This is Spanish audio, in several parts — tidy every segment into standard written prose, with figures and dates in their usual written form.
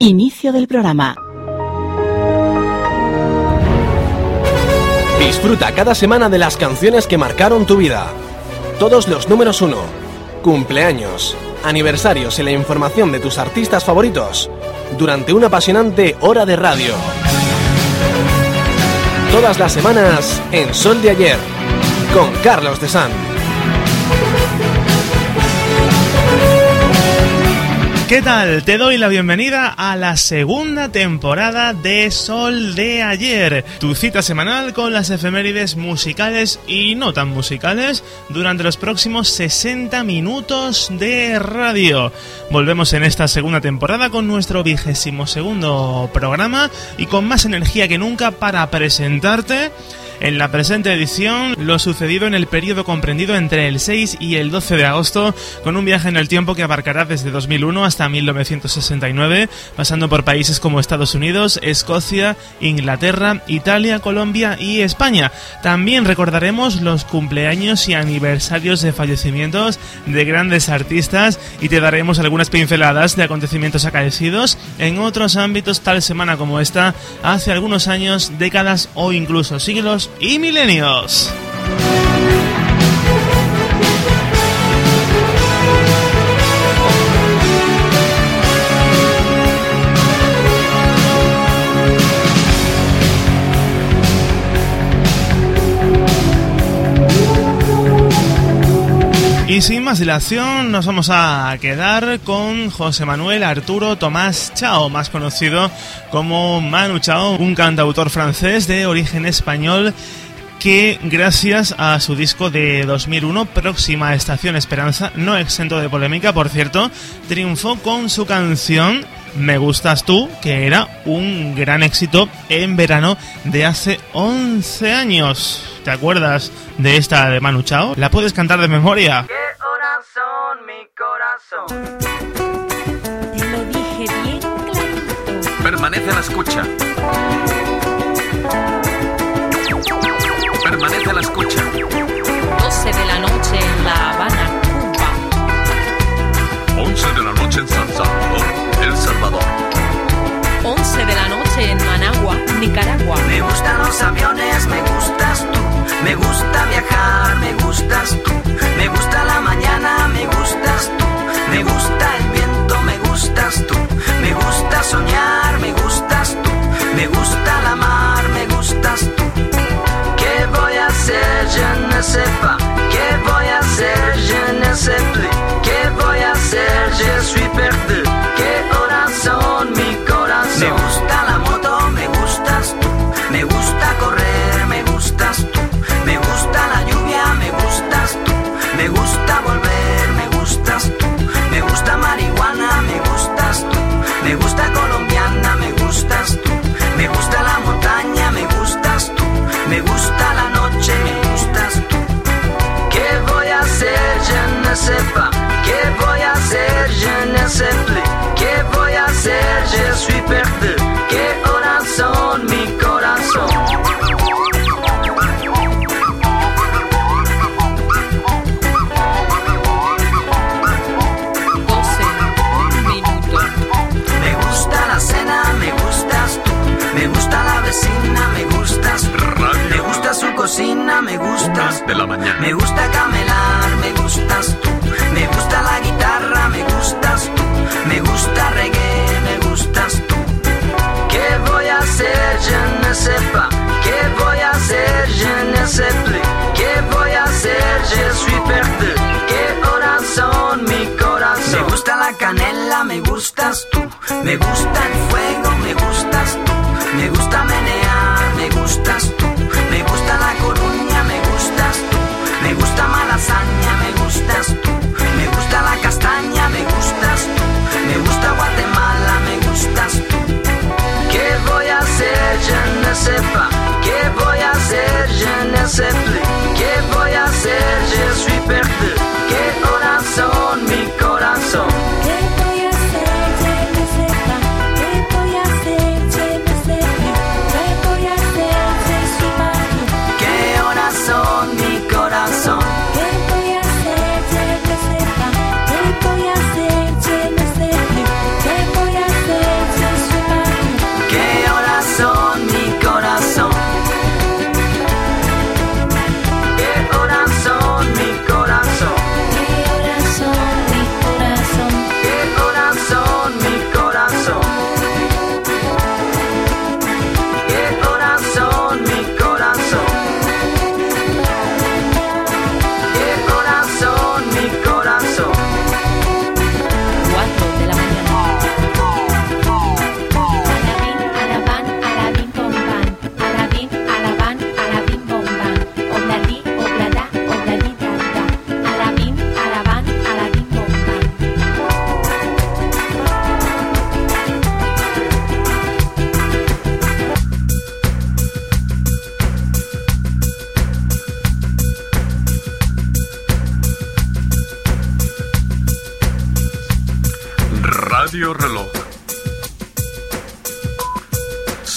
Inicio del programa. Disfruta cada semana de las canciones que marcaron tu vida. Todos los números 1, cumpleaños, aniversarios y la información de tus artistas favoritos durante una apasionante hora de radio. Todas las semanas en Sol de Ayer, con Carlos de San. ¿Qué tal? Te doy la bienvenida a la segunda temporada de Sol de Ayer, tu cita semanal con las efemérides musicales y no tan musicales durante los próximos 60 minutos de radio. Volvemos en esta segunda temporada con nuestro 22º programa y con más energía que nunca para presentarte en la presente edición lo sucedido en el periodo comprendido entre el 6 y el 12 de agosto, con un viaje en el tiempo que abarcará desde 2001 hasta 1969, pasando por países como Estados Unidos, Escocia, Inglaterra, Italia, Colombia y España. También recordaremos los cumpleaños y aniversarios de fallecimientos de grandes artistas y te daremos algunas pinceladas de acontecimientos acaecidos en otros ámbitos tal semana como esta, hace algunos años, décadas o incluso siglos y milenios. Y sin más dilación nos vamos a quedar con José Manuel Arturo Tomás Chao, más conocido como Manu Chao, un cantautor francés de origen español que gracias a su disco de 2001, Próxima Estación Esperanza, no exento de polémica por cierto, triunfó con su canción Me Gustas Tú, que era un gran éxito en verano de hace 11 años. ¿Te acuerdas de esta de Manu Chao? ¿La puedes cantar de memoria? ¿Qué horas son, mi corazón? Te lo dije bien clarito. Permanece a la escucha. Permanece a la escucha. 12 de la noche en La Habana, Cuba. 11 de la noche en San Salvador, El Salvador. 11 de la noche en Managua, Nicaragua. Me gustan los aviones, me gustas tú. Me gusta viajar, me gustas tú. Me gusta la mañana, me gustas tú. Me gusta el viento, me gustas tú. Me gusta soñar, me gustas tú. Me gusta la mar, me gustas tú. ¿Qué voy a hacer? Je ne sais pas. ¿Qué voy a hacer? Je ne sais plus. ¿Qué voy a hacer? Je suis perdu. ¿Qué horas son, mi corazón? Me gusta la moto, me gustas tú. Me gusta correr, me gustas tú. Me gusta la lluvia, me gustas tú. Me gusta volver, me gustas tú. Me gusta marihuana, me gustas tú. Me gusta colombiana, me gustas tú. Me gusta la montaña, me gustas tú. Me gusta la noche, me gustas tú. ¿Qué voy a hacer? Je ne sais pas. ¿Qué voy a hacer? Je ne sais plus. ¿Qué voy a hacer? Je suis perdu. ¿Qué horas son, mi corazón? 12, un minuto. Me gusta la cena, me gustas tú. Me gusta la vecina, me gustas tú. Me gusta su cocina, me gustas de la mañana. Me gusta camelar, me gustas tú. Me gusta la guitarra, me gustas tú. Me gusta reggae, me gustas tú. ¿Qué voy a hacer? Je ne sais pas. ¿Qué voy a hacer? Je ne sais plus. ¿Qué voy a hacer? Je suis perdu. ¿Qué horas son, mi corazón? Me gusta la canela, me gustas tú. Me gusta el fuego, me gustas tú. Me gusta menear, me gustas tú. Me gusta la coruña, me gustas tú. Me gusta malasaña, me gustas tú. Me gusta la castaña, me gustas tú. Me gusta Guatemala, me gustas tú. ¿Qué voy a hacer? Je ne sais pas. ¿Qué voy a hacer? Je ne sais plus. ¿Qué voy a hacer? Je suis perdu. ¿Qué horas son, mi corazón? ¿Qué voy a hacer? Je ne sais pas. ¿Qué voy a hacer? Je ne sais plus. ¿Qué voy a hacer? Je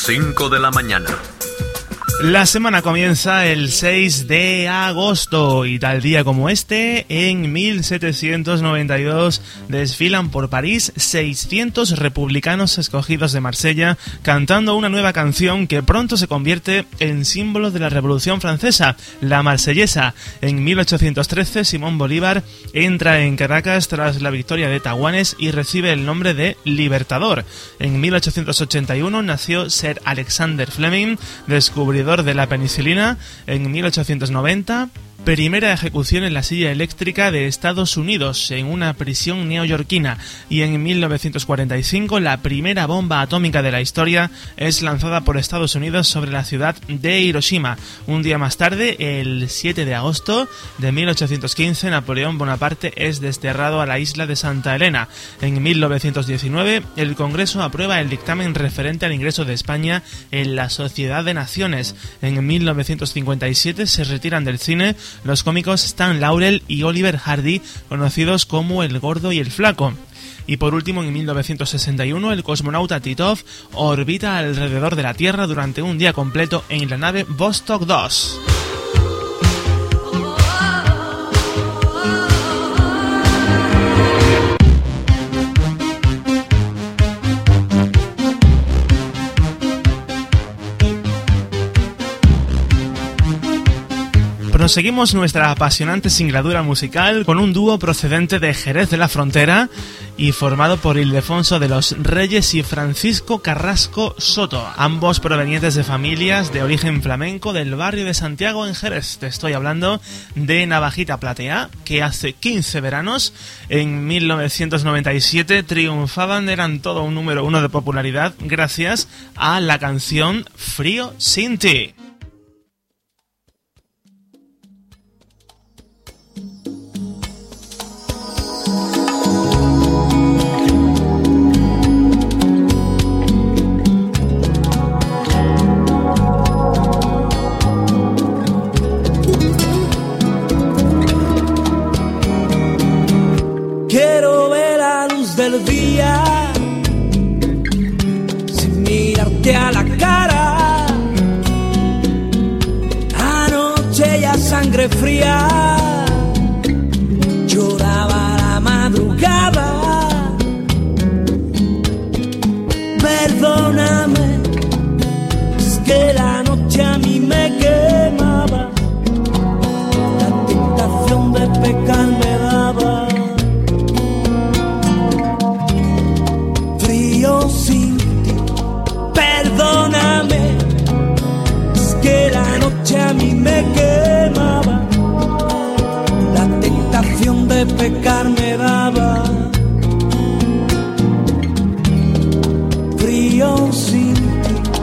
5 de la mañana. La semana comienza el 6 de agosto y tal día como este, en 1792, desfilan por París 600 republicanos escogidos de Marsella cantando una nueva canción que pronto se convierte en símbolo de la Revolución Francesa, la Marsellesa. En 1813, Simón Bolívar entra en Caracas tras la victoria de Tahuanes y recibe el nombre de Libertador. En 1881 nació Sir Alexander Fleming, descubridor de la penicilina. En 1890, primera ejecución en la silla eléctrica de Estados Unidos en una prisión neoyorquina, y en 1945 la primera bomba atómica de la historia es lanzada por Estados Unidos sobre la ciudad de Hiroshima. Un día más tarde, el 7 de agosto de 1815, Napoleón Bonaparte es desterrado a la isla de Santa Elena. En 1919, el Congreso aprueba el dictamen referente al ingreso de España en la Sociedad de Naciones. En 1957 se retiran del cine los cómicos Stan Laurel y Oliver Hardy, conocidos como El Gordo y el Flaco. Y por último, en 1961, el cosmonauta Titov orbita alrededor de la Tierra durante un día completo en la nave Vostok 2. Proseguimos nuestra apasionante singladura musical con un dúo procedente de Jerez de la Frontera y formado por Ildefonso de los Reyes y Francisco Carrasco Soto, ambos provenientes de familias de origen flamenco del barrio de Santiago en Jerez. Te estoy hablando de Navajita Platea, que hace 15 veranos, en 1997, triunfaban, eran todo un número 1 de popularidad gracias a la canción Frío sin ti. Quiero ver la luz del día sin mirarte a la cara. Anoche ya sangre fría lloraba la madrugada. Perdóname, es que la noche a mí me quemaba, la tentación de pecar me daba. Sin ti, perdóname, es que la noche a mí me quemaba, la tentación de pecar me daba. Frío sin ti.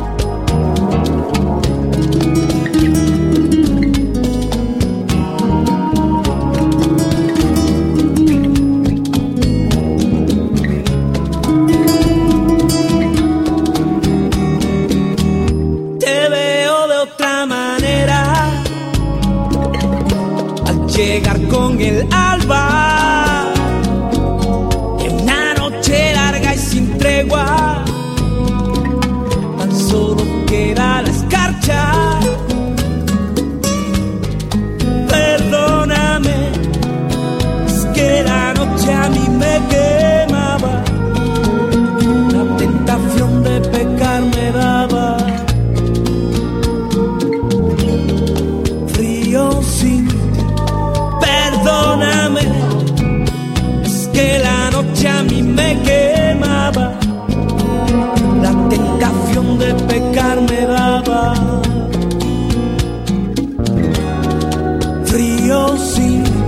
Llegar con el alba en una noche larga y sin tregua, tan solo queda la escarcha. Perdóname, es que la noche a mí me quemaba, la tentación de pecar me daba. Frío sin ti. Perdóname, es que la noche a mí me quemaba, la tentación de pecar me daba. Frío sin ti.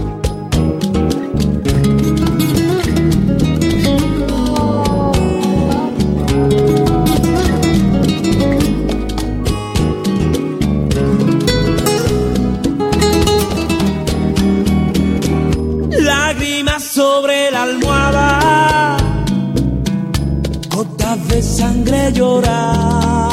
Sobre la almohada, gotas de sangre lloraban.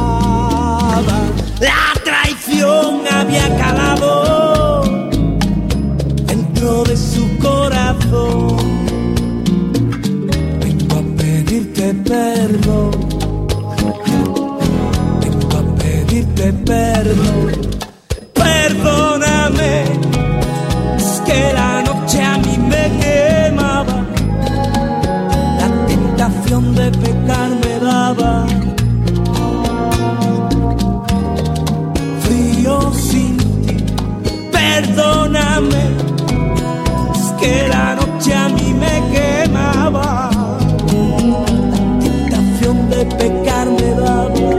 La traición había calado dentro de su corazón. Vengo a pedirte perdón. pedirte perdón. Perdóname, es que la noche a mí me quemaba, la tentación de pecar me daba frío sin ti. Perdóname, es que la noche a mí me quemaba, la tentación de pecar me daba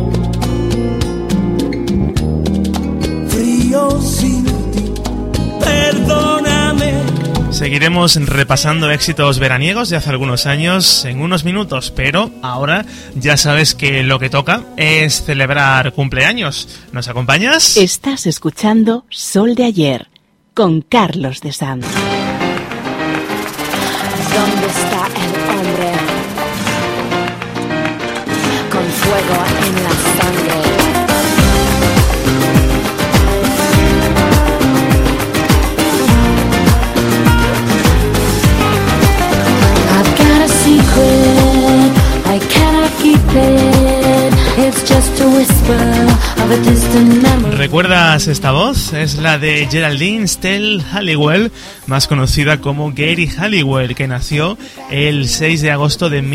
frío sin ti. Perdóname. Seguiremos repasando éxitos veraniegos de hace algunos años en unos minutos, pero ahora ya sabes que lo que toca es celebrar cumpleaños. ¿Nos acompañas? Estás escuchando Sol de Ayer con Carlos de Sanz. ¿Dónde está el hombre con fuego en la sangre? I've got a secret, I cannot keep it. It's just a whisper of a distant memory. ¿Recuerdas esta voz? Es la de Geraldine Stell Halliwell, más conocida como Geri Halliwell, que nació el 6 de agosto de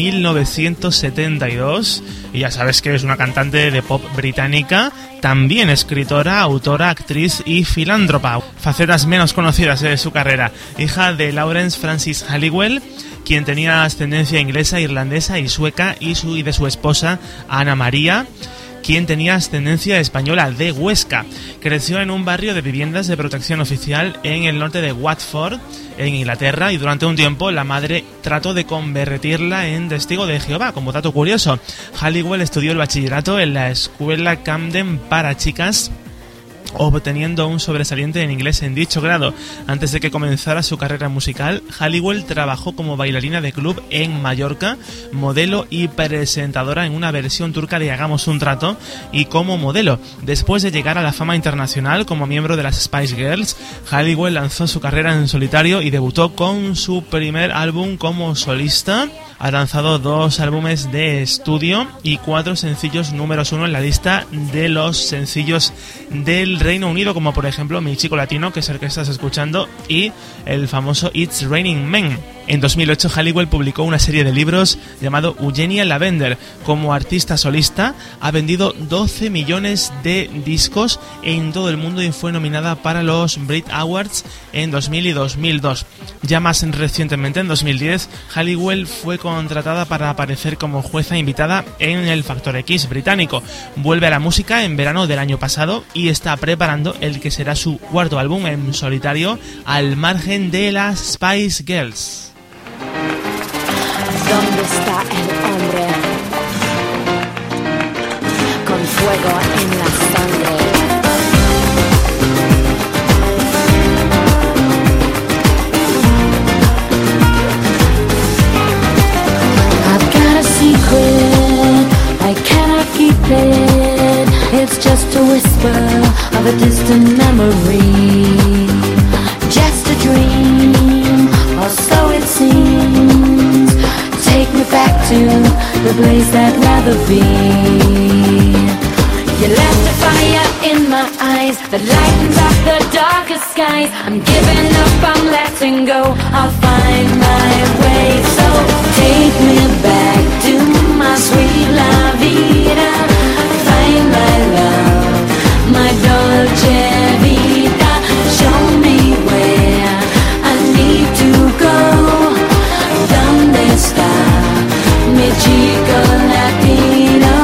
1972. Y ya sabes que es una cantante de pop británica, también escritora, autora, actriz y filántropa. Facetas menos conocidas de su carrera. Hija de Lawrence Francis Halliwell, quien tenía ascendencia inglesa, irlandesa y sueca, y de su esposa Ana María, quien tenía ascendencia española de Huesca. Creció en un barrio de viviendas de protección oficial en el norte de Watford, en Inglaterra, y durante un tiempo la madre trató de convertirla en testigo de Jehová. Como dato curioso, Halliwell estudió el bachillerato en la escuela Camden para chicas, obteniendo un sobresaliente en inglés en dicho grado. Antes de que comenzara su carrera musical, Halliwell trabajó como bailarina de club en Mallorca, modelo y presentadora en una versión turca de Hagamos un trato, y como modelo. Después de llegar a la fama internacional como miembro de las Spice Girls, Halliwell lanzó su carrera en solitario y debutó con su primer álbum como solista. Ha lanzado 2 álbumes de estudio y 4 sencillos números 1 en la lista de los sencillos del Reino Unido, como por ejemplo Mi Chico Latino, que es el que estás escuchando, y el famoso It's Raining Men. En 2008 Halliwell publicó una serie de libros llamado Eugenia Lavender. Como artista solista ha vendido 12 millones de discos en todo el mundo y fue nominada para los Brit Awards en 2000 y 2002. Ya más recientemente, en 2010, Halliwell fue contratada para aparecer como jueza invitada en el Factor X británico. Vuelve a la música en verano del año pasado y está preparando el que será su 4º álbum en solitario, al margen de las Spice Girls. ¿Dónde está el hombre con fuego en la sangre? I've got a secret, I cannot keep it. It's just a whisper of a distant memory. Just a dream, or so it seems. Take me back to the place I'd rather be. You left a fire in my eyes that lightens up the darkest skies. I'm giving up, I'm letting go, I'll find my way. So take me back to my sweet la vida. Find my love, my dolce vita. Show me where I need to go. ¿Dónde está mi chico latino?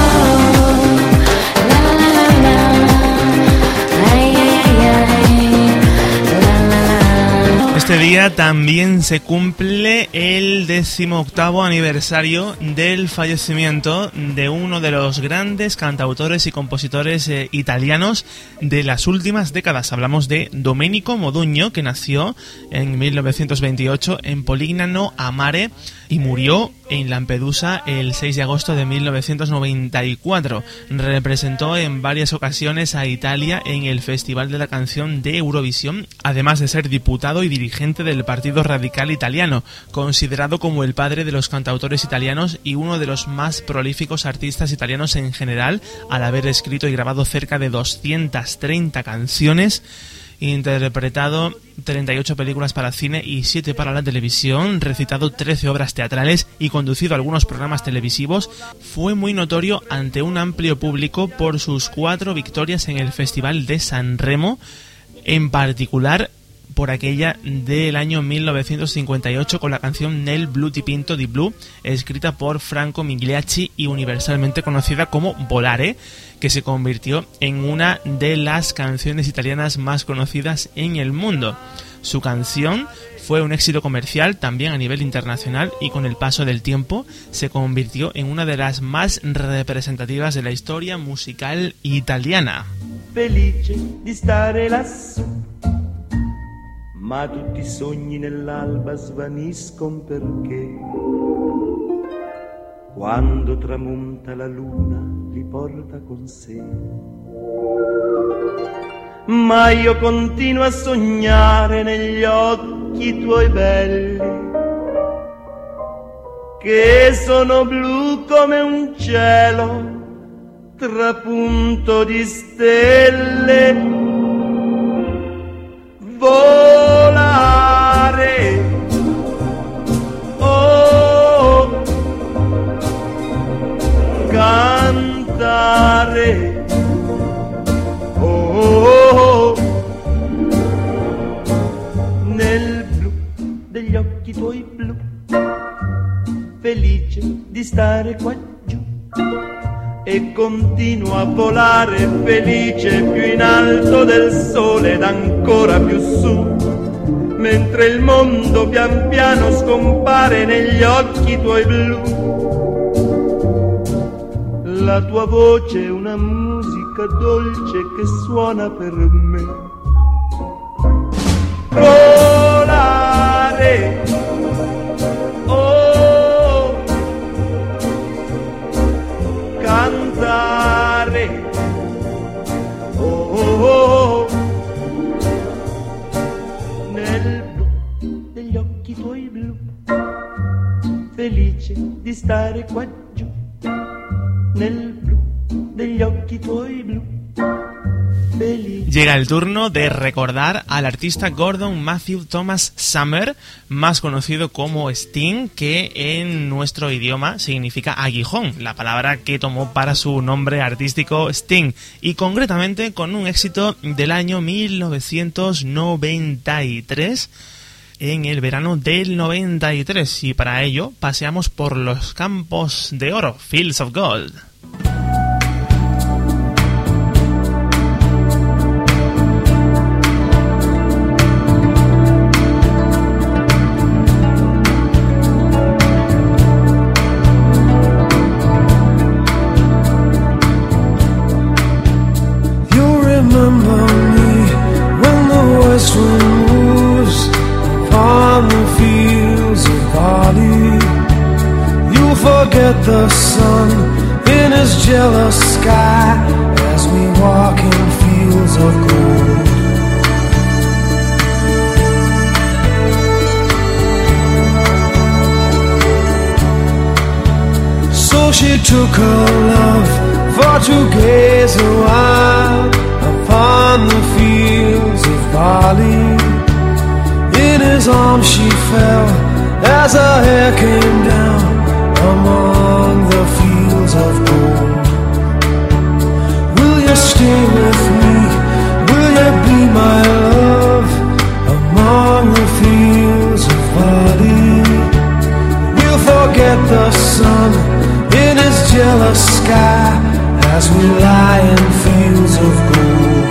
La la la la, ay ay ay ay, la la la. Este día también se cumple el 18º aniversario del fallecimiento de uno de los grandes cantautores y compositores italianos de las últimas décadas. Hablamos de Domenico Modugno, que nació en 1928 en Polignano a Mare y murió en Lampedusa el 6 de agosto de 1994. Representó en varias ocasiones a Italia en el Festival de la Canción de Eurovisión, además de ser diputado y dirigente del del Partido Radical italiano, considerado como el padre de los cantautores italianos y uno de los más prolíficos artistas italianos en general, al haber escrito y grabado cerca de 230 canciones, interpretado 38 películas para cine y 7 para la televisión, recitado 13 obras teatrales y conducido algunos programas televisivos. Fue muy notorio ante un amplio público por sus 4 victorias en el Festival de San Remo, en particular por aquella del año 1958 con la canción Nel blu dipinto di blu, escrita por Franco Migliacci y universalmente conocida como Volare, que se convirtió en una de las canciones italianas más conocidas en el mundo. Su canción fue un éxito comercial también a nivel internacional y con el paso del tiempo se convirtió en una de las más representativas de la historia musical italiana. Felice di stare lassù, ma tutti i sogni nell'alba svaniscono perché quando tramonta la luna li porta con sé. Ma io continuo a sognare negli occhi tuoi belli, che sono blu come un cielo trapunto di stelle. Volare, oh, cantare, oh, nel blu degli occhi tuoi blu, felice di stare qua giù e continuo a volare felice più in alto del sole ed ancora più su, mentre il mondo pian piano scompare negli occhi tuoi blu. La tua voce è una musica dolce che suona per me. Volare, oh, cantare, oh, oh, oh, nel blu degli occhi tuoi blu, felice di stare qua giù, nel blu degli occhi tuoi blu. Llega el turno de recordar al artista Gordon Matthew Thomas Summer, más conocido como Sting, que en nuestro idioma significa aguijón, la palabra que tomó para su nombre artístico Sting, y concretamente con un éxito del año 1993, en el verano del 93, y para ello paseamos por los campos de oro, Fields of Gold. The sun in his jealous sky as we walk in fields of gold. So she took her love for to gaze a while upon the fields of barley. In his arms she fell as her hair came down among the fields of gold. Will you stay with me? Will you be my love among the fields of barley? We'll forget the sun in his jealous sky as we lie in fields of gold.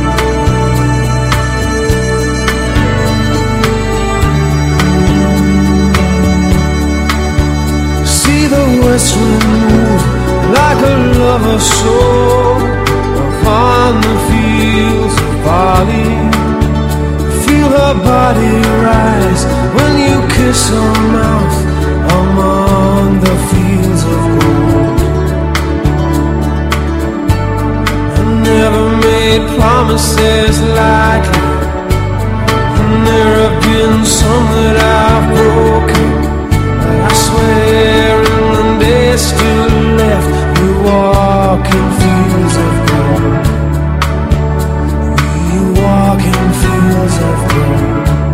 The west wind move like a lover's soul upon the fields of barley. Feel her body rise when you kiss her mouth among the fields of gold. I never made promises lightly, and there have been some that I've broken, but I swear in the days still left, we walk in fields of gold. We walk in fields of gold.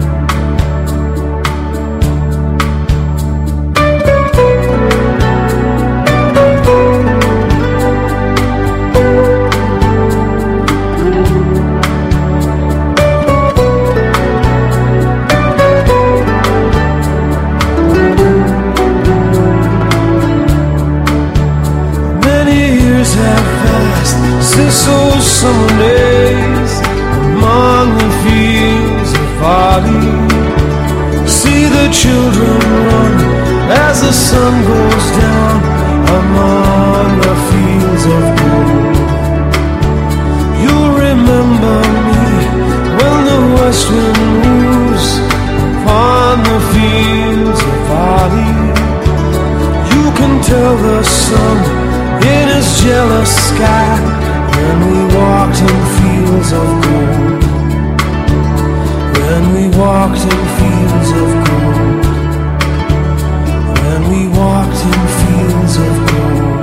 Since those summer days among the fields of barley, see the children run as the sun goes down among the fields of gold. You'll remember me when the west wind moves upon the fields of barley. You can tell the sun in his jealous sky when we walked in fields of gold. When we walked in fields of gold. When we walked in fields of gold.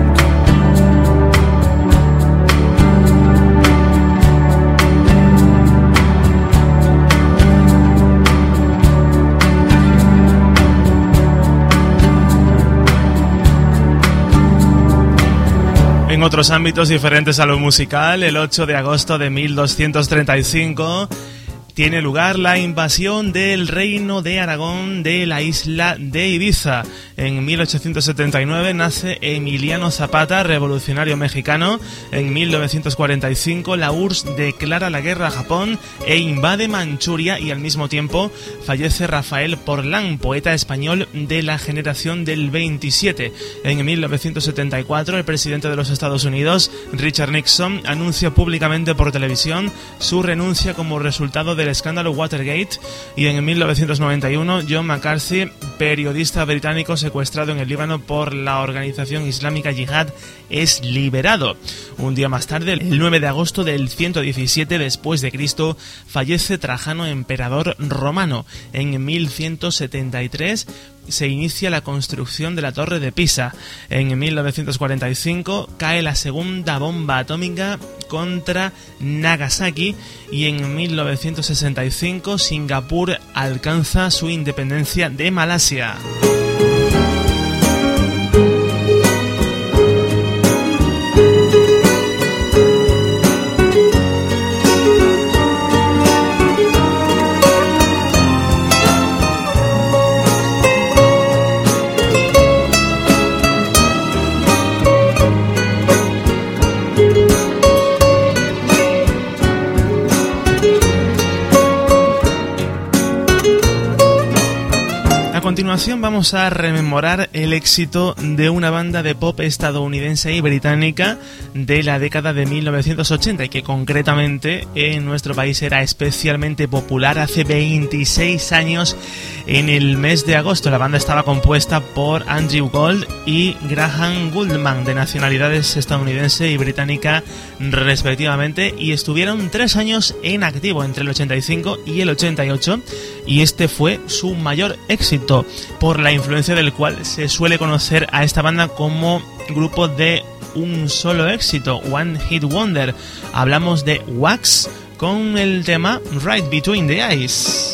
En otros ámbitos diferentes a lo musical, el 8 de agosto de 1235 tiene lugar la invasión del Reino de Aragón de la isla de Ibiza. En 1879 nace Emiliano Zapata, revolucionario mexicano. En 1945 la URSS declara la guerra a Japón e invade Manchuria, y al mismo tiempo fallece Rafael Porlán, poeta español de la generación del 27. En 1974 el presidente de los Estados Unidos, Richard Nixon, anuncia públicamente por televisión su renuncia como resultado del escándalo Watergate, y en 1991 John McCarthy, periodista británico secuestrado en el Líbano por la organización islámica Yihad, es liberado. Un día más tarde, el 9 de agosto del 117 después de Cristo, fallece Trajano, emperador romano. En 1173 se inicia la construcción de la Torre de Pisa. En 1945 cae la segunda bomba atómica contra Nagasaki, y en 1965 Singapur alcanza su independencia de Malasia. A continuación vamos a rememorar el éxito de una banda de pop estadounidense y británica de la década de 1980, y que concretamente en nuestro país era especialmente popular hace 26 años en el mes de agosto. La banda estaba compuesta por Andrew Gold y Graham Gouldman, de nacionalidades estadounidense y británica respectivamente, y estuvieron 3 años en activo entre el 85 y el 88, y este fue su mayor éxito, por la influencia del cual se suele conocer a esta banda como grupo de un solo éxito, One Hit Wonder. Hablamos de Wax con el tema Right Between the Eyes.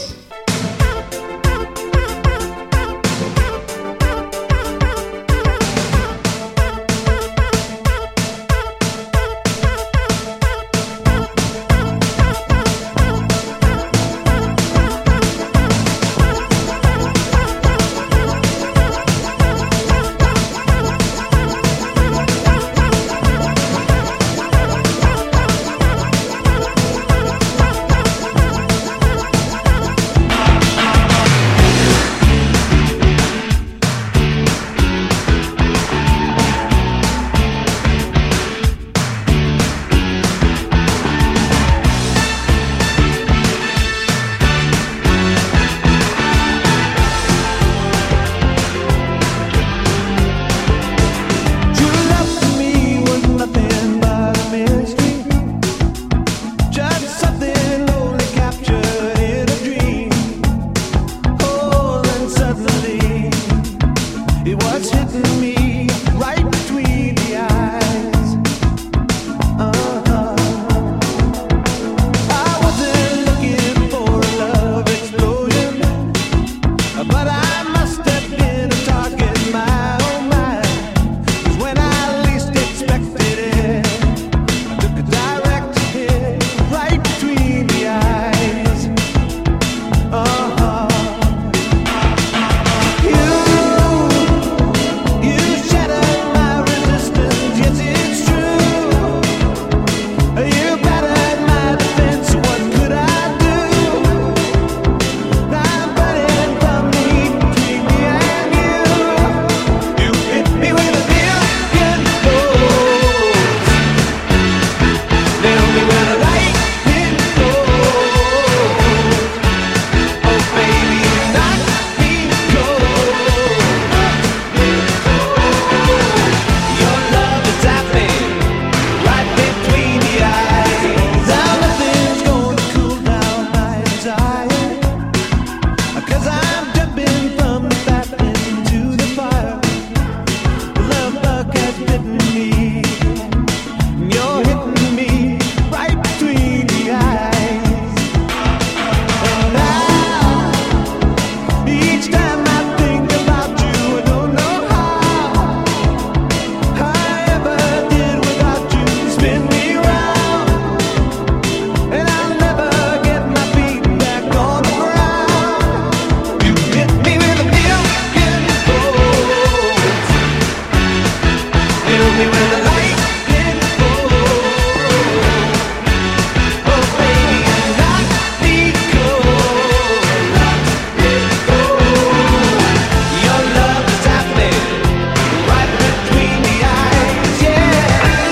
Fill me with the lightning bolt. Oh baby, let me go, let me go. Your love is happening right between the eyes, yeah.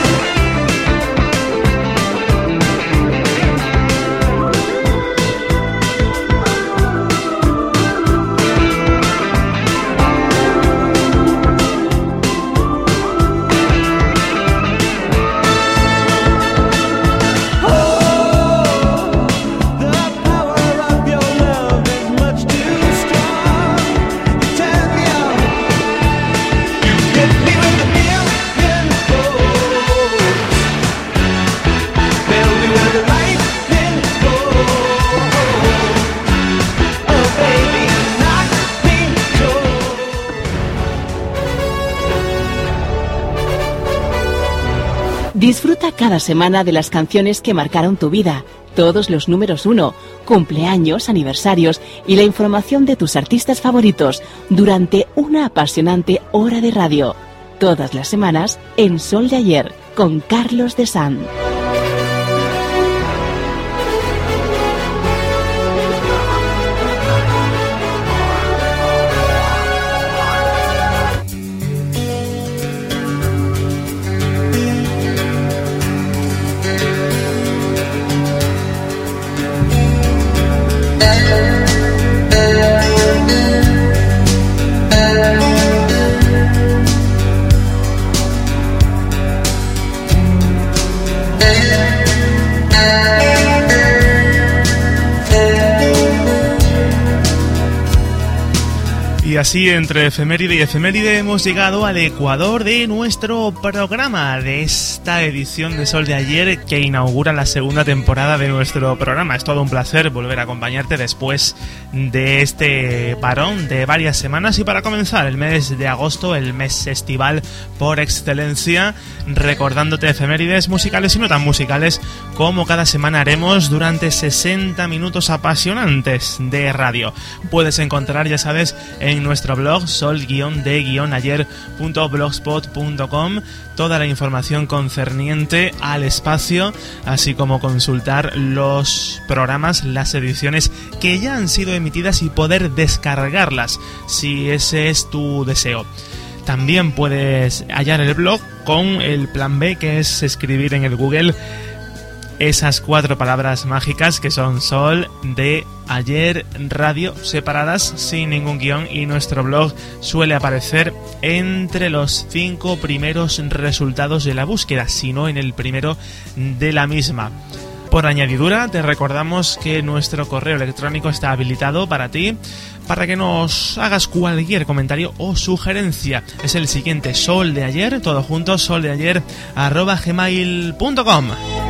Disfruta cada semana de las canciones que marcaron tu vida, todos los números 1, cumpleaños, aniversarios y la información de tus artistas favoritos durante una apasionante hora de radio. Todas las semanas en Sol de Ayer con Carlos de Sand. Y así, entre efeméride y efeméride, hemos llegado al ecuador de nuestro programa, de esta edición de Sol de Ayer que inaugura la segunda temporada de nuestro programa. Es todo un placer volver a acompañarte después de este parón de varias semanas y para comenzar el mes de agosto, el mes estival por excelencia, recordándote efemérides musicales y no tan musicales como cada semana haremos durante 60 minutos apasionantes de radio. Puedes encontrar, ya sabes, en nuestro blog sol-de-ayer.blogspot.com toda la información concerniente al espacio, así como consultar los programas, las ediciones que ya han sido emitidas y poder descargarlas si ese es tu deseo. También puedes hallar el blog con el plan B, que es escribir en el Google esas 4 palabras mágicas que son Sol de Ayer Radio, separadas sin ningún guión, y nuestro blog suele aparecer entre los 5 primeros resultados de la búsqueda, si no en el primero de la misma. Por añadidura, te recordamos que nuestro correo electrónico está habilitado para ti, para que nos hagas cualquier comentario o sugerencia. Es el siguiente: soldeayer, todo junto, soldeayer@gmail.com.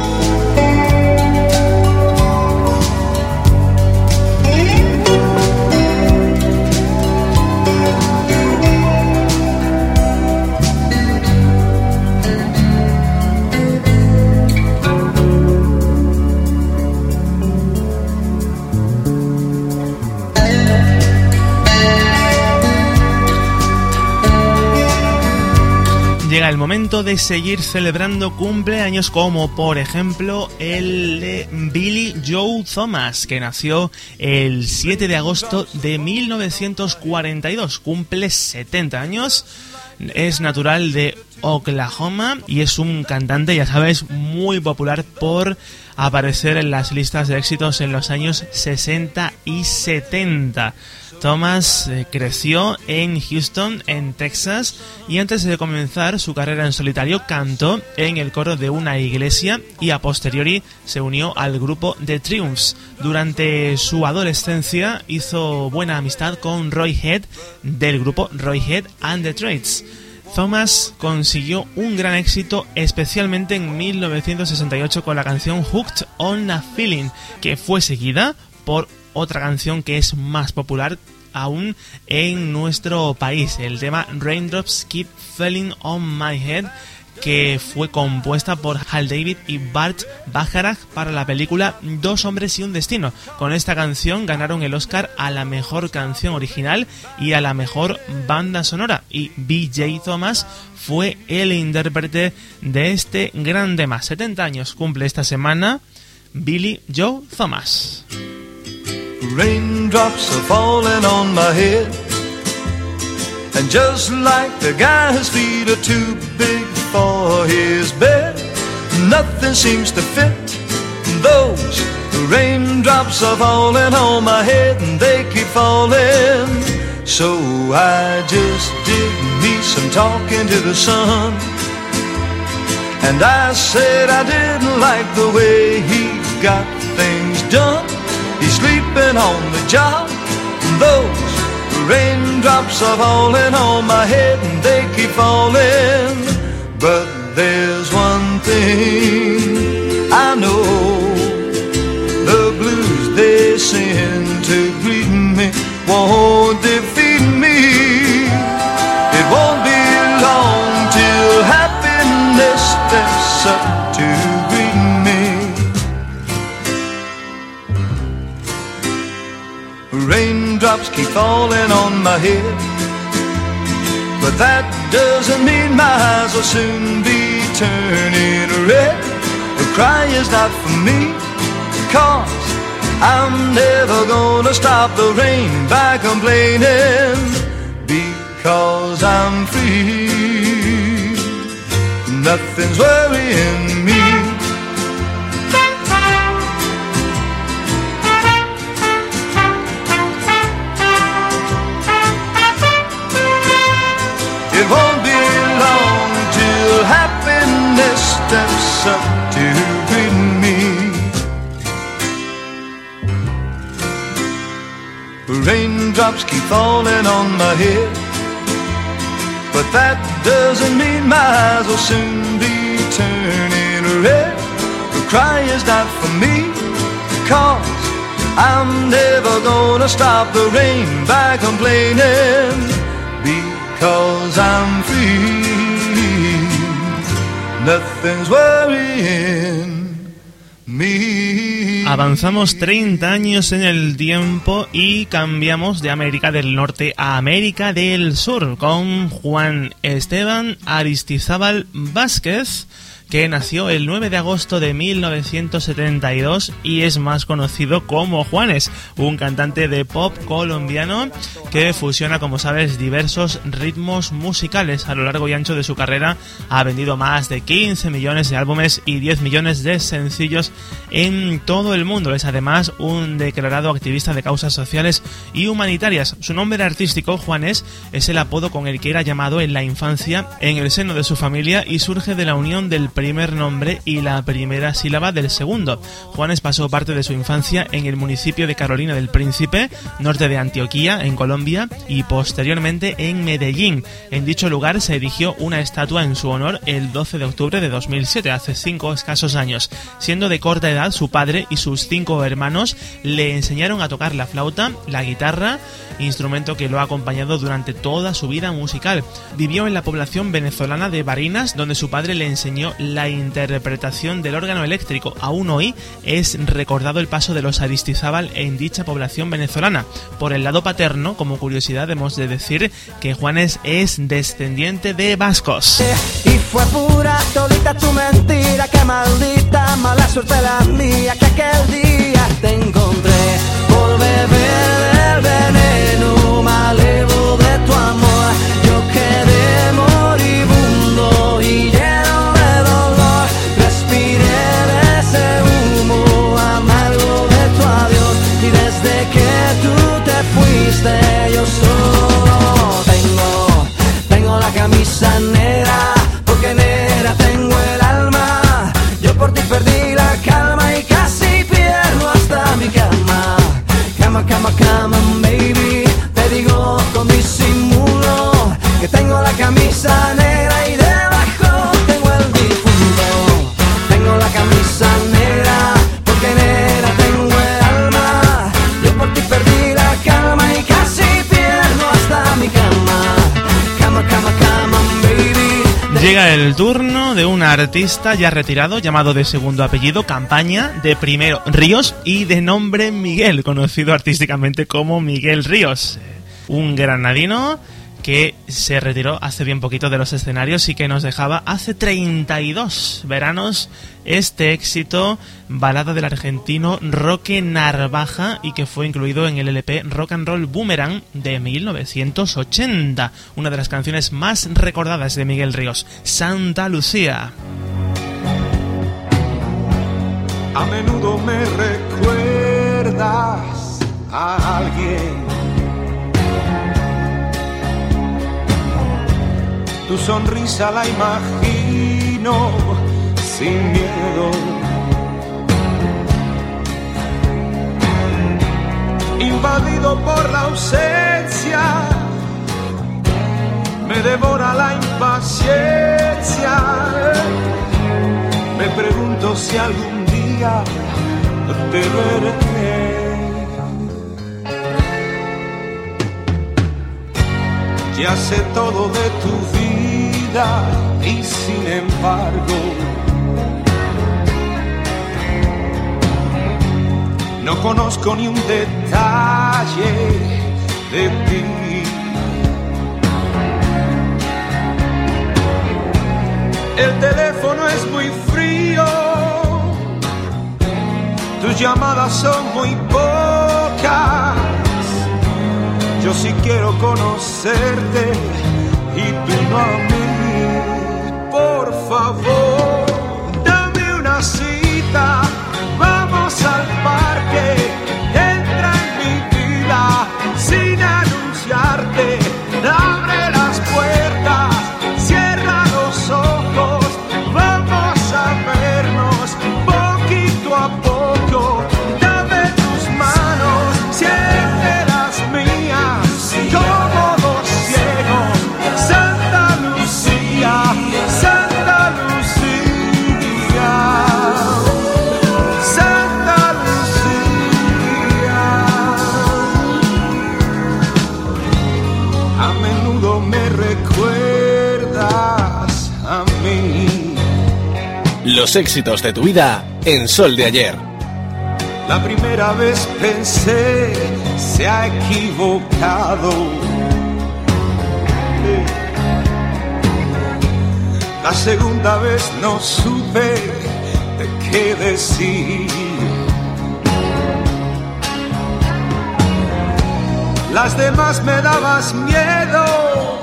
Llega el momento de seguir celebrando cumpleaños, como por ejemplo el de Billie Joe Thomas, que nació el 7 de agosto de 1942, cumple 70 años, es natural de Oklahoma y es un cantante, ya sabes, muy popular por aparecer en las listas de éxitos en los años 60 y 70. Thomas creció en Houston, en Texas, y antes de comenzar su carrera en solitario cantó en el coro de una iglesia y a posteriori se unió al grupo The Triumphs. Durante su adolescencia hizo buena amistad con Roy Head del grupo Roy Head and the Traits. Thomas consiguió un gran éxito, especialmente en 1968 con la canción Hooked on a Feeling, que fue seguida por otra canción que es más popular aún en nuestro país, el tema Raindrops Keep Falling on My Head, que fue compuesta por Hal David y Burt Bacharach para la película Dos hombres y un destino. Con esta canción ganaron el Oscar a la mejor canción original y a la mejor banda sonora, y B.J. Thomas fue el intérprete de este gran tema. 70 años cumple esta semana Billy Joe Thomas. Raindrops are falling on my head, and just like the guy whose feet are too big for his bed, nothing seems to fit. Those raindrops are falling on my head, and they keep falling. So I just did me some talking to the sun, and I said I didn't like the way he got things done. He's sleeping on the job, and those raindrops are falling on my head, and they keep falling. But there's one thing I know, the blues they send to greet me won't defeat me. It won't be long till happiness steps up to greet me. Raindrops keep falling on my head, but that doesn't mean my eyes will soon be turning red. The cry is not for me, 'cause I'm never gonna stop the rain by complaining, because I'm free. Nothing's worrying me. It won't be long till happiness steps up to greet me. Raindrops keep falling on my head, but that doesn't mean my eyes will soon be turning red. The cry is not for me, 'cause I'm never gonna stop the rain by complaining, because I'm free. Nothing's worrying me. Avanzamos 30 años en el tiempo y cambiamos de América del Norte a América del Sur con Juan Esteban Aristizábal Vázquez, que nació el 9 de agosto de 1972 y es más conocido como Juanes, un cantante de pop colombiano que fusiona, como sabes, diversos ritmos musicales. A lo largo y ancho de su carrera ha vendido más de 15 millones de álbumes y 10 millones de sencillos en todo el mundo. Es además un declarado activista de causas sociales y humanitarias. Su nombre artístico, Juanes, es el apodo con el que era llamado en la infancia en el seno de su familia y surge de la unión del primer nombre y la primera sílaba del segundo. Juanes pasó parte de su infancia en el municipio de Carolina del Príncipe, norte de Antioquia, en Colombia, y posteriormente en Medellín. En dicho lugar se erigió una estatua en su honor el 12 de octubre de 2007, hace 5 escasos años. Siendo de corta edad, su padre y sus 5 hermanos le enseñaron a tocar la flauta, la guitarra, instrumento que lo ha acompañado durante toda su vida musical. Vivió en la población venezolana de Barinas, donde su padre le enseñó la interpretación del órgano eléctrico. Aún hoy es recordado el paso de los Aristizábal en dicha población venezolana. Por el lado paterno, como curiosidad, hemos de decir que Juanes es descendiente de vascos. Y fue pura todita tu mentira, que maldita mala suerte la mía, que aquel día te encontré por beber del veneno malevo de tu amor. Yo quedé moribundo y lleno de dolor, respiré de ese humo amargo de tu adiós, y desde que tú te fuiste yo solo tengo la camisa negra, porque negra tengo el alma. Yo por ti perdí la calma y casi pierdo hasta mi cama. Cama, cama, cama, baby. Llega el turno de un artista ya retirado llamado de segundo apellido Campaña, de primero Ríos y de nombre Miguel, conocido artísticamente como Miguel Ríos. Un granadino que se retiró hace bien poquito de los escenarios y que nos dejaba hace 32 veranos este éxito, balada del argentino Roque Narvaja, y que fue incluido en el LP Rock and Roll Boomerang de 1980, una de las canciones más recordadas de Miguel Ríos, Santa Lucía. A menudo me recuerdas a alguien. Tu sonrisa la imagino sin miedo. Invadido por la ausencia, me devora la impaciencia. Me pregunto si algún día te veré. Ya sé todo de tu vida y sin embargo no conozco ni un detalle de ti. El teléfono es muy frío, tus llamadas son muy pocas. Yo sí quiero conocerte y tú no a mí. Por favor, dame una cita, vamos al parque. Entra en mi vida sin anunciarte. Abre las puertas, cierra los ojos. Vamos a vernos poquito a poco. Dame tus manos, siente las mías. Como dos ciegos, Santa Lucía, Santa Lucía, Santa Lucía. A menudo me recuerdas a mí. Los éxitos de tu vida en Sol de Ayer. La primera vez pensé, se ha equivocado. La segunda vez no supe de qué decir. Las demás me dabas miedo,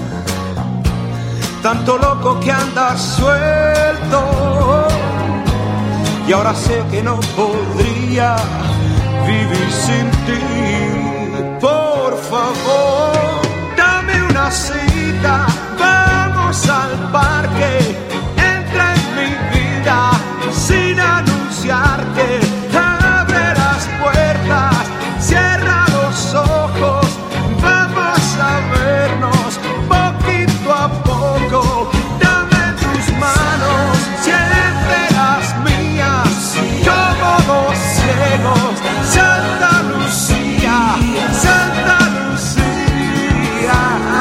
tanto loco que andas suelto. Y ahora sé que no podría vivir sin ti. Por favor, dame una cita, vamos al parque. Entra en mi vida sin anunciarte. Abre las puertas, cierra los ojos. Vamos a vernos poquito a poco. Dame tus manos, siente las mías. Como dos ciegos, Santa Lucía, Santa Lucía,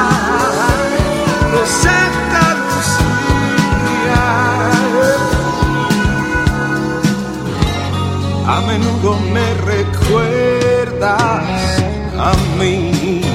Santa Lucía. A menudo me recuerdas a mí.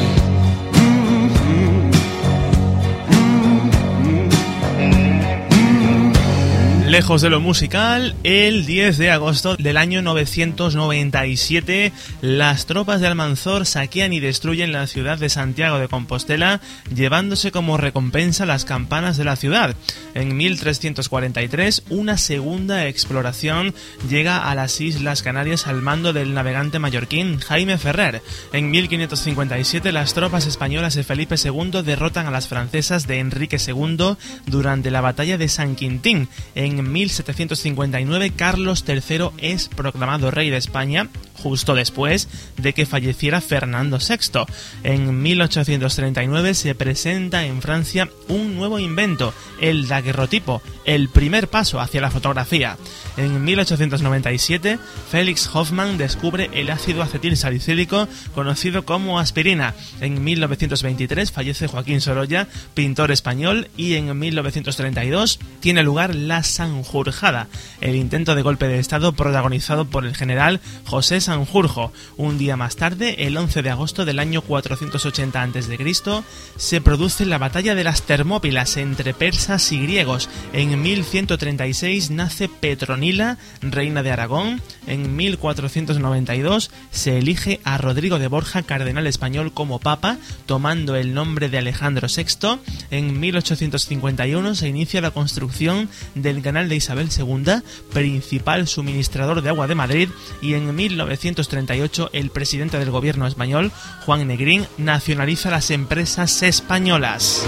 Lejos de lo musical, el 10 de agosto del año 997, las tropas de Almanzor saquean y destruyen la ciudad de Santiago de Compostela, llevándose como recompensa las campanas de la ciudad. En 1343, una segunda exploración llega a las Islas Canarias al mando del navegante mallorquín Jaime Ferrer. En 1557, las tropas españolas de Felipe II derrotan a las francesas de Enrique II durante la batalla de San Quintín. En 1759, Carlos III es proclamado rey de España, justo después de que falleciera Fernando VI. En 1839 se presenta en Francia un nuevo invento, el daguerrotipo, el primer paso hacia la fotografía. En 1897, Felix Hoffmann descubre el ácido acetil salicílico conocido como aspirina. En 1923 fallece Joaquín Sorolla, pintor español, y en 1932 tiene lugar la Sanjurjada, el intento de golpe de estado protagonizado por el general José Sanjurjo. Un día más tarde, el 11 de agosto del año 480 a.C., se produce la batalla de las Termópilas entre persas y griegos. En 1136 nace Petronila, reina de Aragón. En 1492 se elige a Rodrigo de Borja, cardenal español, como papa, tomando el nombre de Alejandro VI. En 1851 se inicia la construcción del canal de Isabel II, principal suministrador de agua de Madrid, y en 1938 el presidente del gobierno español, Juan Negrín, nacionaliza las empresas españolas.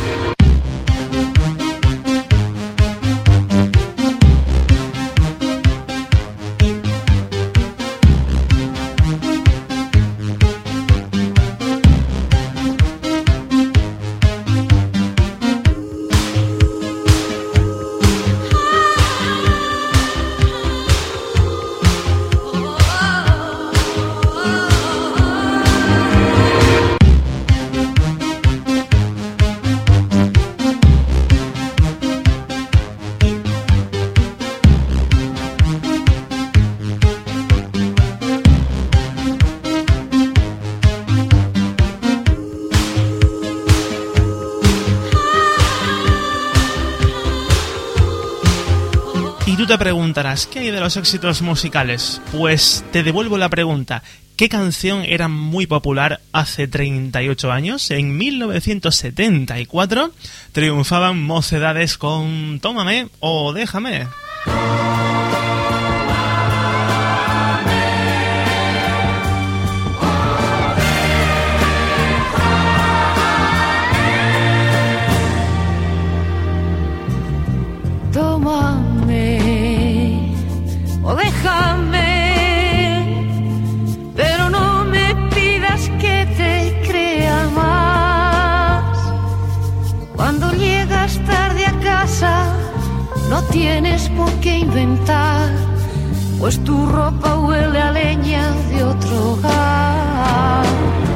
Te preguntarás, ¿qué hay de los éxitos musicales? Pues te devuelvo la pregunta. ¿Qué canción era muy popular hace 38 años? En 1974 triunfaban Mocedades con Tómame o Déjame. O déjame, pero no me pidas que te crea más. Cuando llegas tarde a casa, no tienes por qué inventar, pues tu ropa huele a leña de otro hogar.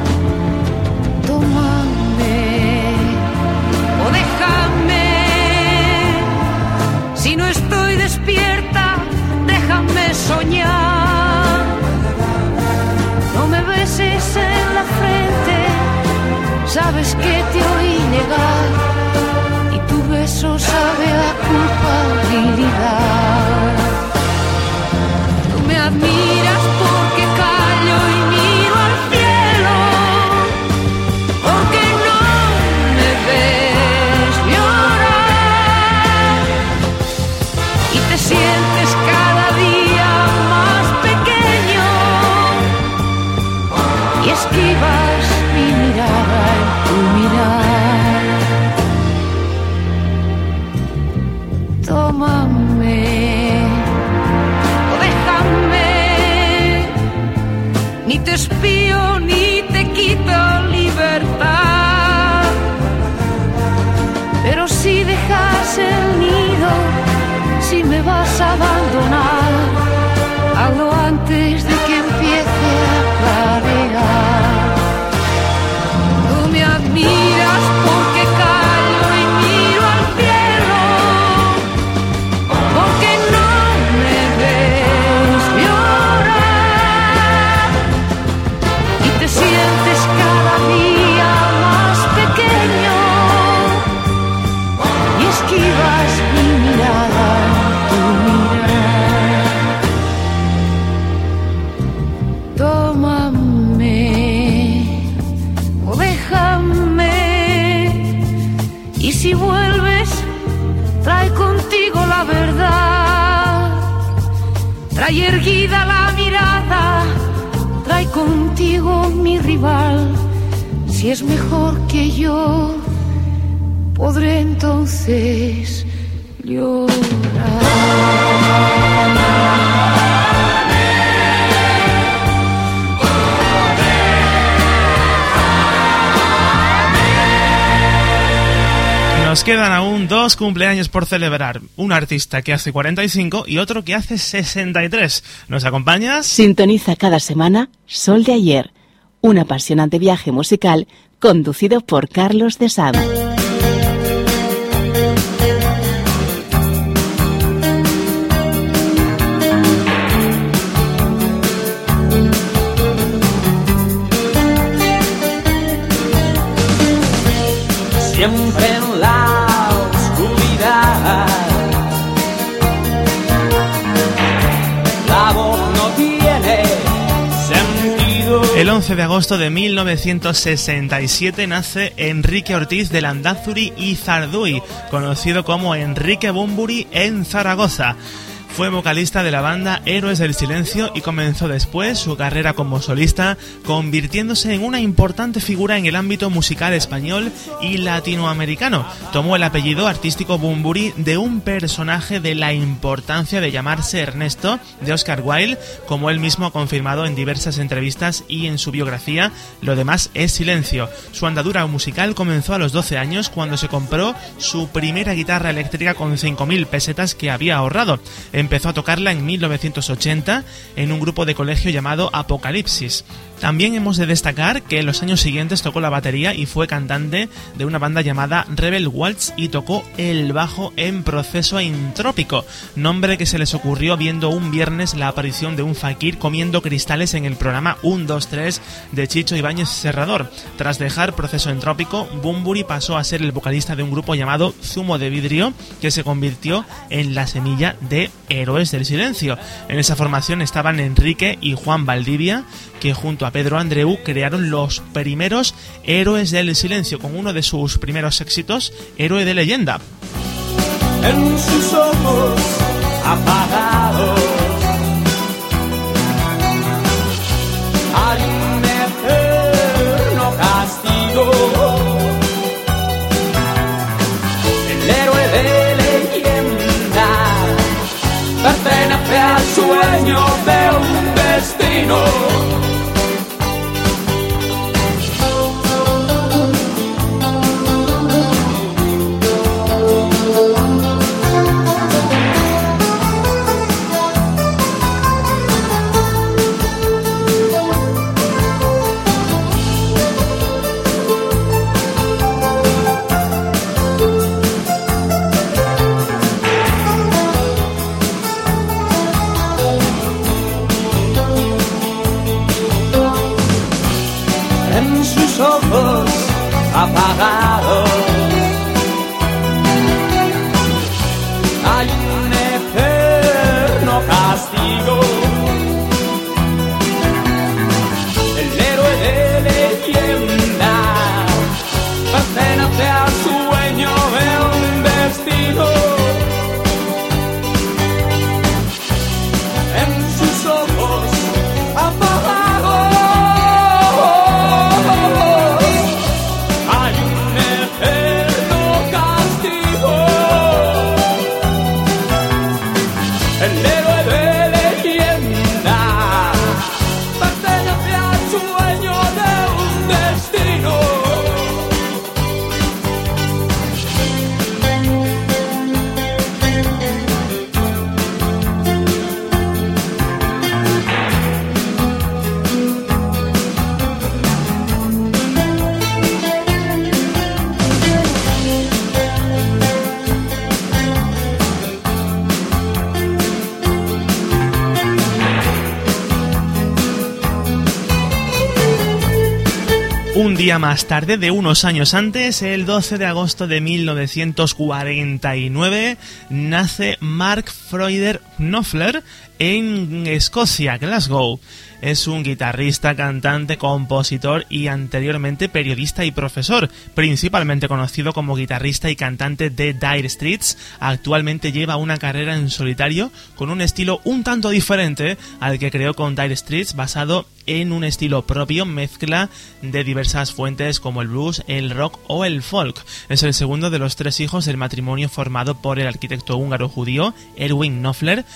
Tómame o déjame, si no estoy despierta, déjame soñar. No me beses en la frente, sabes que te oí llegar, y tu beso sabe a culpabilidad. Tú me admiras porque callo y miro al cielo, porque no me ves llorar, y te sientes cada día más pequeño, y esquivas mi mirada en tu mirar. Tómame o déjame, ni te espío ni te quito libertad, pero si dejas el nido, si me vas a abandonar, hazlo antes de que empiece a clarear. Tú me admiras porque callo y miro al cielo, porque no me ves llorar, y te sientes cada día más pequeño, y esquivas mi mirada. Tómame o déjame, y si vuelves, trae contigo la verdad, trae erguida la mirada, trae contigo mi rival. Si es mejor que yo, podré entonces llorar. Nos quedan aún 2 cumpleaños por celebrar. Un artista que hace 45 y otro que hace 63. ¿Nos acompañas? Sintoniza cada semana Sol de Ayer, un apasionante viaje musical conducido por Carlos de Sada. Siempre en la oscuridad, la voz no tiene sentido. El 11 de agosto de 1967 nace Enrique Ortiz de Landázuri y Zarduy, conocido como Enrique Bunbury en Zaragoza. Fue vocalista de la banda Héroes del Silencio y comenzó después su carrera como solista, convirtiéndose en una importante figura en el ámbito musical español y latinoamericano. Tomó el apellido artístico Bunbury de un personaje de la importancia de llamarse Ernesto de Oscar Wilde, como él mismo ha confirmado en diversas entrevistas y en su biografía Lo demás es silencio. Su andadura musical comenzó a los 12 años cuando se compró su primera guitarra eléctrica con 5.000 pesetas que había ahorrado. Empezó a tocarla en 1980 en un grupo de colegio llamado Apocalipsis. También hemos de destacar que en los años siguientes tocó la batería y fue cantante de una banda llamada Rebel Waltz y tocó el bajo en Proceso Entrópico, nombre que se les ocurrió viendo un viernes la aparición de un fakir comiendo cristales en el programa 1, 2, 3 de Chicho Ibáñez Serrador. Tras dejar Proceso Entrópico, Bunbury pasó a ser el vocalista de un grupo llamado Zumo de Vidrio, que se convirtió en la semilla de Héroes del Silencio. En esa formación estaban Enrique y Juan Valdivia, que junto a Pedro Andreu crearon los primeros Héroes del Silencio, con uno de sus primeros éxitos, Héroe de Leyenda. En sus ojos apagados hay un eterno castigo. El héroe de leyenda pertenece al sueño de un destino. Ojos apagados hay un eterno castigo. El héroe de leyenda pertenece al sueño de un destino. En sus ojos apagados Un día más tarde, de unos años antes, el 12 de agosto de 1949, nace Mark Freuder Knopfler en Escocia, Glasgow. Es un guitarrista, cantante, compositor y anteriormente periodista y profesor, principalmente conocido como guitarrista y cantante de Dire Straits. Actualmente lleva una carrera en solitario con un estilo un tanto diferente al que creó con Dire Straits, basado en un estilo propio, mezcla de diversas fuentes como el blues, el rock o el folk. Es el segundo de los 3 hijos del matrimonio formado por el arquitecto húngaro-judío Erwin Knopfler,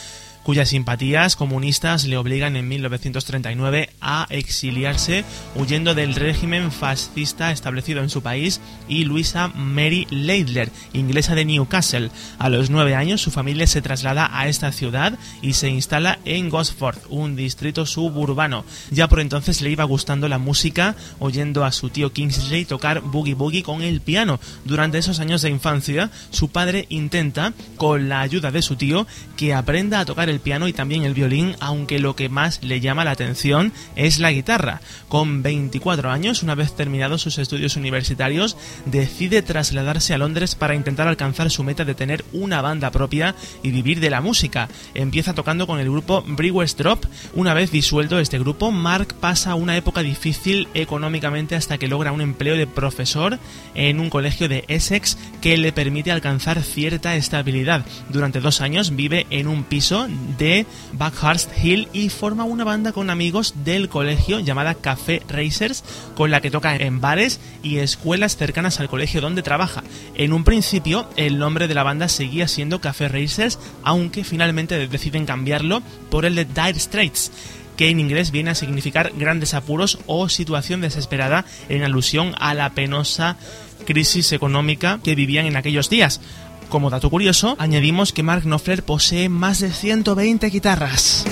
cuyas simpatías comunistas le obligan en 1939 a exiliarse huyendo del régimen fascista establecido en su país, y Luisa Mary Leidler, inglesa de Newcastle. A los 9 años su familia se traslada a esta ciudad y se instala en Gosford, un distrito suburbano. Ya por entonces le iba gustando la música, oyendo a su tío Kingsley tocar boogie boogie con el piano. Durante esos años de infancia, su padre intenta, con la ayuda de su tío, que aprenda a tocar el piano y también el violín, aunque lo que más le llama la atención es la guitarra. Con 24 años, una vez terminados sus estudios universitarios, decide trasladarse a Londres para intentar alcanzar su meta de tener una banda propia y vivir de la música. Empieza tocando con el grupo Brewers Drop. Una vez disuelto este grupo, Mark pasa una época difícil económicamente hasta que logra un empleo de profesor en un colegio de Essex que le permite alcanzar cierta estabilidad. Durante 2 años vive en un piso de Buckhurst Hill y forma una banda con amigos del colegio llamada Café Racers, con la que toca en bares y escuelas cercanas al colegio donde trabaja. En un principio el nombre de la banda seguía siendo Café Racers, aunque finalmente deciden cambiarlo por el de Dire Straits, que en inglés viene a significar grandes apuros o situación desesperada, en alusión a la penosa crisis económica que vivían en aquellos días. Como dato curioso, añadimos que Mark Knopfler posee más de 120 guitarras.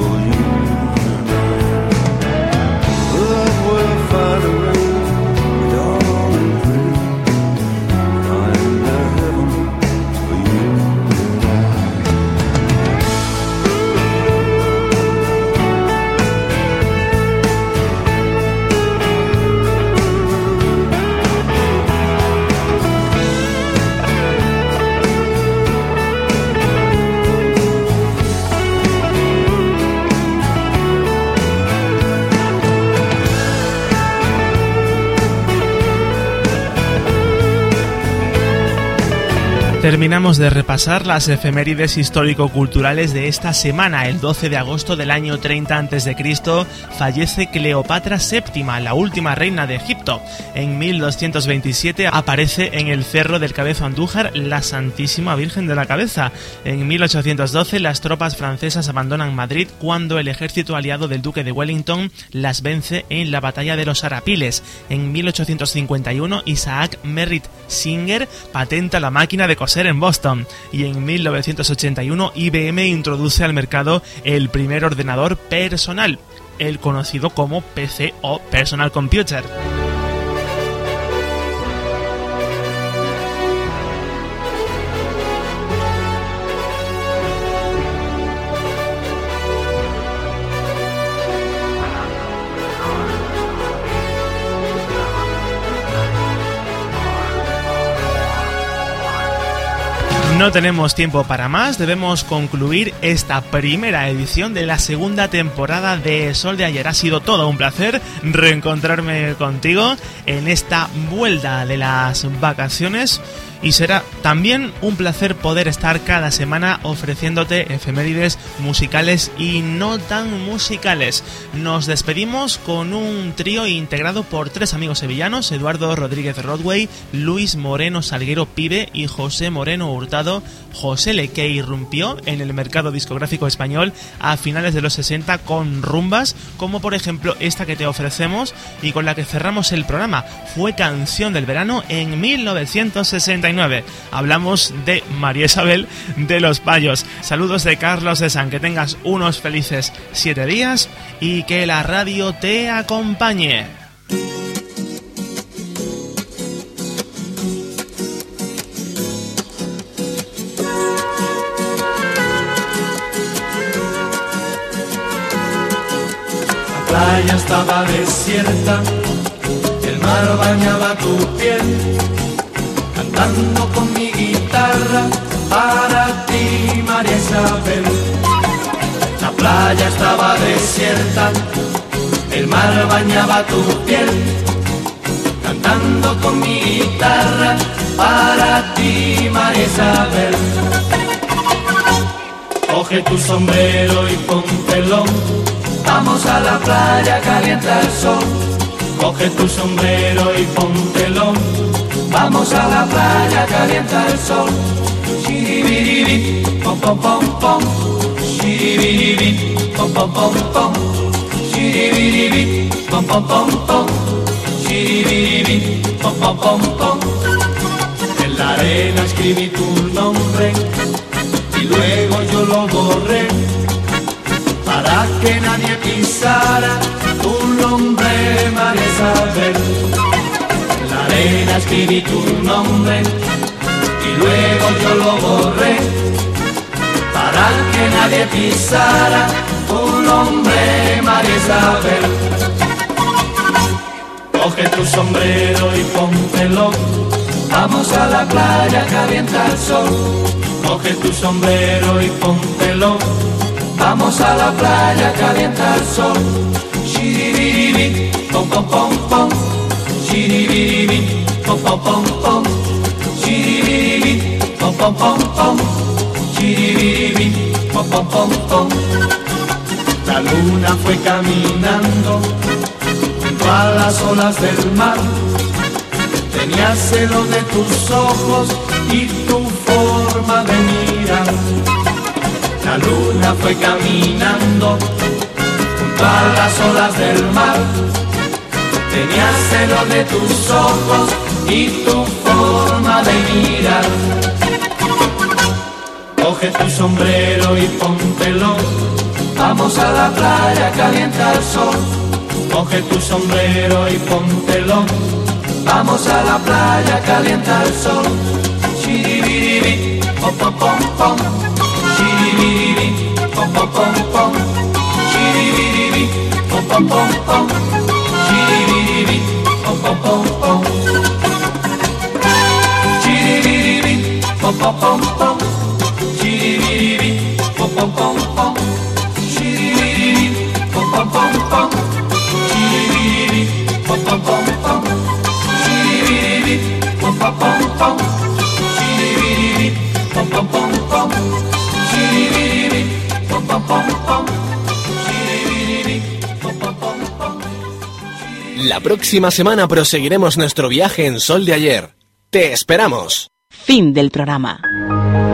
Terminamos de repasar las efemérides histórico-culturales de esta semana. El 12 de agosto del año 30 a.C. fallece Cleopatra VII, la última reina de Egipto. En 1227 aparece en el Cerro del Cabezo Andújar la Santísima Virgen de la Cabeza. En 1812 las tropas francesas abandonan Madrid cuando el ejército aliado del duque de Wellington las vence en la batalla de los Arapiles. En 1851 Isaac Merritt Singer patenta la máquina de coser en Boston, y en 1981 IBM introduce al mercado el primer ordenador personal, el conocido como PC o Personal Computer. No tenemos tiempo para más, debemos concluir esta primera edición de la segunda temporada de Sol de Ayer. Ha sido todo un placer reencontrarme contigo en esta vuelta de las vacaciones, y será también un placer poder estar cada semana ofreciéndote efemérides musicales y no tan musicales. Nos despedimos con un trío integrado por 3 amigos sevillanos: Eduardo Rodríguez Rodway, Luis Moreno Salguero Pibe y José Moreno Hurtado. José Le, que irrumpió en el mercado discográfico español a finales de los 60 con rumbas como por ejemplo esta que te ofrecemos y con la que cerramos el programa. Fue canción del verano en 1969. Hablamos de María Isabel de los Payos. Saludos de Carlos de San, que tengas unos felices 7 días y que la radio te acompañe. La playa estaba desierta, el mar bañaba tu piel, cantando con mi guitarra para ti, María Isabel. La playa estaba desierta, el mar bañaba tu piel, cantando con mi guitarra para ti, María Isabel. Coge tu sombrero y póntelo, vamos a la playa, calienta el sol. Coge tu sombrero y póntelo, vamos a la playa, calienta el sol. Shiribiribi, pom pom pom pom. Shiribiribi. Shiribiribi, pom pom pom pom. Shiribiribi, pom pom pom pom. Shiribiribi, pom pom pom pom. En la arena escribí tu nombre y luego yo lo borré para que nadie pisara tu nombre, María Isabel. En la arena escribí tu nombre y luego yo lo borré para que nadie pisara tu nombre, María Isabel. Coge tu sombrero y póntelo, vamos a la playa, calienta el sol. Coge tu sombrero y póntelo, vamos a la playa, calienta el sol. Shiribiribi, pom pom pom pom. Shiribiribi, pom pom pom pom. Shiribiribi, pom pom pom pom. Shiribiribi, pom pom pom pom. La luna fue caminando junto a las olas del mar. Tenía celo de tus ojos y tu forma de mirar. La luna fue caminando junto a las olas del mar. Tenía celo de tus ojos y tu forma de mirar. Coge tu sombrero y póntelo, vamos a la playa, calienta el sol. Coge tu sombrero y póntelo, vamos a la playa, calienta el sol. Shiribiribi, pom pom pom pom. Shiribiribi, pom pom pom pom. Shiribiribi, pom pom pom pom. Shiribiribi, pom pom pom pom. Shiribiribi, pom pom pom pom. Shiribiribi, pom pom pom pom. Shiribiribi, pom pom pom pom. Shiribiribi, pom pom pom pom. Shiribiribi, pom pom pom pom. Shiribiribi, pom pom pom pom. Shiribiribi, pom pom pom pom. Shiribiribi, pom pom pom pom. La próxima semana proseguiremos nuestro viaje en Sol de Ayer. ¡Te esperamos! Fin del programa.